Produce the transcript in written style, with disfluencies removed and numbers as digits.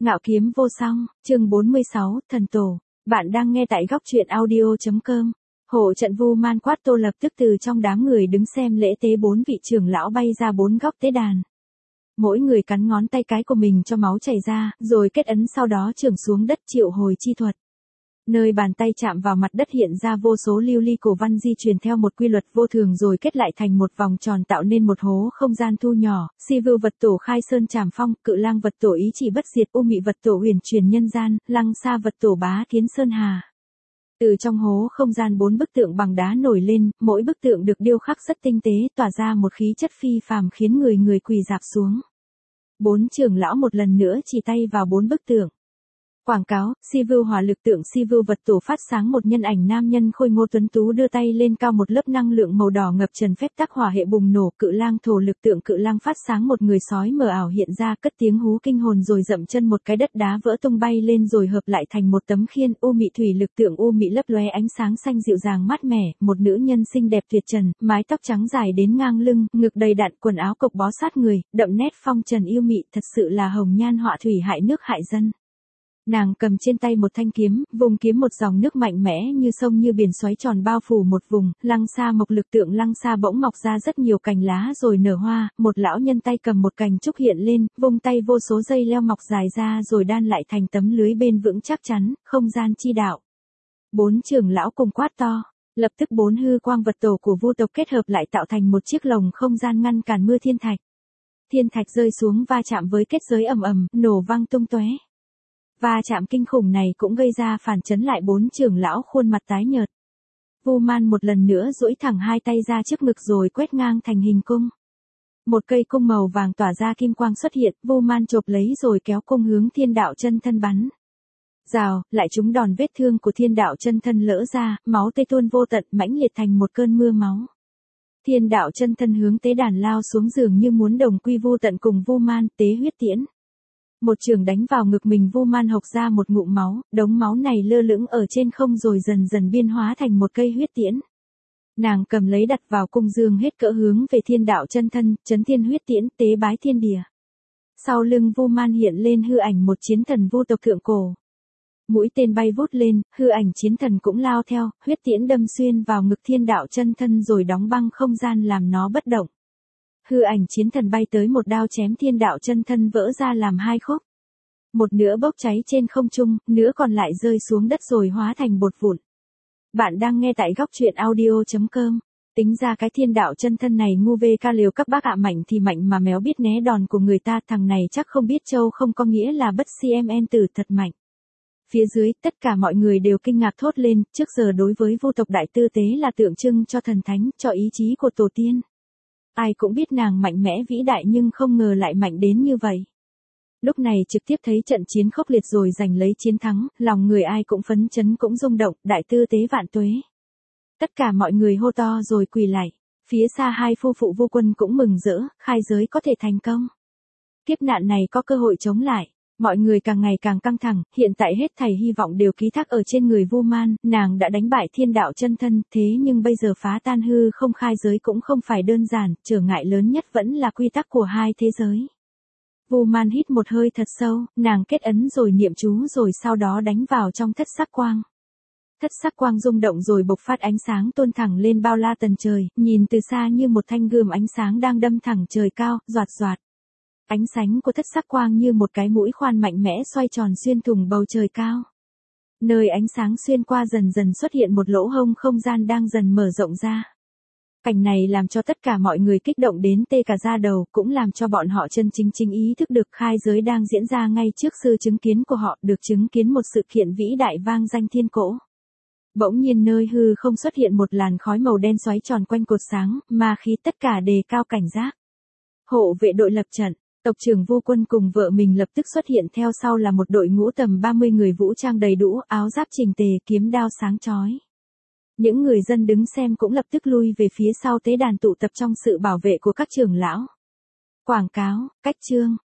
Ngạo kiếm vô song, chương 46, thần tổ. Bạn đang nghe tại góc truyện audio.com. Hộ trận Vu Man Quát Tô lập tức từ trong đám người đứng xem lễ tế 4 vị trưởng lão bay ra 4 góc tế đàn. Mỗi người cắn ngón tay cái của mình cho máu chảy ra, rồi kết ấn sau đó chưởng xuống đất triệu hồi chi thuật. Nơi bàn tay chạm vào mặt đất hiện ra vô số lưu ly cổ văn di truyền theo một quy luật vô thường rồi kết lại thành một vòng tròn tạo nên một hố không gian thu nhỏ. Si Vưu vật tổ khai sơn trảm phong, Cự Lang vật tổ ý chỉ bất diệt, U Mị vật tổ huyền truyền nhân gian, Lăng Sa vật tổ bá kiến sơn hà. Từ trong hố không gian 4 bức tượng bằng đá nổi lên, mỗi bức tượng được điêu khắc rất tinh tế, tỏa ra một khí chất phi phàm khiến người quỳ rạp xuống. 4 trưởng lão một lần nữa chỉ tay vào 4 bức tượng. Quảng cáo, Si Vưu hỏa lực tượng Si Vưu vật tổ phát sáng một nhân ảnh nam nhân khôi ngô tuấn tú đưa tay lên cao một lớp năng lượng màu đỏ ngập tràn phép tắc hỏa hệ bùng nổ. Cự Lang thổ lực tượng Cự Lang phát sáng một người sói mờ ảo hiện ra cất tiếng hú kinh hồn rồi dậm chân một cái đất đá vỡ tung bay lên rồi hợp lại thành một tấm khiên. U Mị thủy lực tượng U Mị lấp lóe ánh sáng xanh dịu dàng mát mẻ, một nữ nhân xinh đẹp tuyệt trần, mái tóc trắng dài đến ngang lưng, ngực đầy đặn, quần áo cộc bó sát người, đậm nét phong trần yêu mị, thật sự là hồng nhan họa thủy hại nước hại dân. Nàng cầm trên tay một thanh kiếm, vùng kiếm một dòng nước mạnh mẽ như sông như biển xoáy tròn bao phủ một vùng. Lăng Sa mộc lực tượng Lăng Sa bỗng mọc ra rất nhiều cành lá rồi nở hoa, một lão nhân tay cầm một cành trúc hiện lên, vung tay vô số dây leo mọc dài ra rồi đan lại thành tấm lưới bên vững chắc chắn, không gian chi đạo. 4 trưởng lão cùng quát to, lập tức 4 hư quang vật tổ của Vu tộc kết hợp lại tạo thành một chiếc lồng không gian ngăn cản mưa thiên thạch. Thiên thạch rơi xuống va chạm với kết giới ầm ầm, nổ vang tung tóe. Va chạm kinh khủng này cũng gây ra phản chấn lại 4 trưởng lão khuôn mặt tái nhợt. Vu Man một lần nữa duỗi thẳng hai tay ra trước ngực rồi quét ngang thành hình cung. Một cây cung màu vàng tỏa ra kim quang xuất hiện, Vu Man chộp lấy rồi kéo cung hướng Thiên Đạo Chân Thân bắn. Rào, lại trúng đòn vết thương của Thiên Đạo Chân Thân lỡ ra, máu tươi tuôn vô tận mãnh liệt thành một cơn mưa máu. Thiên Đạo Chân Thân hướng tế đàn lao xuống dường như muốn đồng quy vu tận cùng Vu Man, tế huyết tiễn. Một trường đánh vào ngực mình, Vu Man hộc ra một ngụm máu, đống máu này lơ lửng ở trên không rồi dần dần biên hóa thành một cây huyết tiễn. Nàng cầm lấy đặt vào cung dương hết cỡ hướng về Thiên Đạo Chân Thân, chấn thiên huyết tiễn, tế bái thiên địa. Sau lưng Vu Man hiện lên hư ảnh một chiến thần Vu tộc thượng cổ. Mũi tên bay vút lên, hư ảnh chiến thần cũng lao theo, huyết tiễn đâm xuyên vào ngực Thiên Đạo Chân Thân rồi đóng băng không gian làm nó bất động. Hư ảnh chiến thần bay tới một đao chém Thiên Đạo Chân Thân vỡ ra làm 2 khúc. Một nửa bốc cháy trên không trung, nửa còn lại rơi xuống đất rồi hóa thành bột vụn. Bạn đang nghe tại góc truyện audio.com. Tính ra cái Thiên Đạo Chân Thân này ngu vê ca liều các bác ạ, mạnh thì mạnh mà méo biết né đòn của người ta, thằng này chắc không biết châu không có nghĩa là bất cmn tử thật mạnh. Phía dưới, tất cả mọi người đều kinh ngạc thốt lên, trước giờ đối với Vu tộc đại tư tế là tượng trưng cho thần thánh, cho ý chí của tổ tiên. Ai cũng biết nàng mạnh mẽ vĩ đại nhưng không ngờ lại mạnh đến như vậy. Lúc này trực tiếp thấy trận chiến khốc liệt rồi giành lấy chiến thắng, lòng người ai cũng phấn chấn cũng rung động, đại tư tế vạn tuế. Tất cả mọi người hô to rồi quỳ lạy. Phía xa hai phu phụ Vu Quân cũng mừng rỡ, khai giới có thể thành công. Kiếp nạn này có cơ hội chống lại. Mọi người càng ngày càng căng thẳng, hiện tại hết thảy hy vọng đều ký thác ở trên người Vu Man, nàng đã đánh bại Thiên Đạo Chân Thân, thế nhưng bây giờ phá tan hư không khai giới cũng không phải đơn giản, trở ngại lớn nhất vẫn là quy tắc của hai thế giới. Vu Man hít một hơi thật sâu, nàng kết ấn rồi niệm chú rồi sau đó đánh vào trong thất sắc quang. Thất sắc quang rung động rồi bộc phát ánh sáng tôn thẳng lên bao la tầng trời, nhìn từ xa như một thanh gươm ánh sáng đang đâm thẳng trời cao, doạt doạt. Ánh sáng của thất sắc quang như một cái mũi khoan mạnh mẽ xoay tròn xuyên thủng bầu trời cao. Nơi ánh sáng xuyên qua dần dần xuất hiện một lỗ hông không gian đang dần mở rộng ra. Cảnh này làm cho tất cả mọi người kích động đến tê cả da đầu, cũng làm cho bọn họ chân chính ý thức được khai giới đang diễn ra ngay trước sự chứng kiến của họ, được chứng kiến một sự kiện vĩ đại vang danh thiên cổ. Bỗng nhiên nơi hư không xuất hiện một làn khói màu đen xoáy tròn quanh cột sáng, ma khí tất cả đề cao cảnh giác. Hộ vệ đội lập trận. Tộc trưởng Vu Quân cùng vợ mình lập tức xuất hiện, theo sau là một đội ngũ tầm 30 người vũ trang đầy đủ, áo giáp chỉnh tề, kiếm đao sáng chói. Những người dân đứng xem cũng lập tức lui về phía sau tế đàn tụ tập trong sự bảo vệ của các trưởng lão. Quảng cáo, cách chương,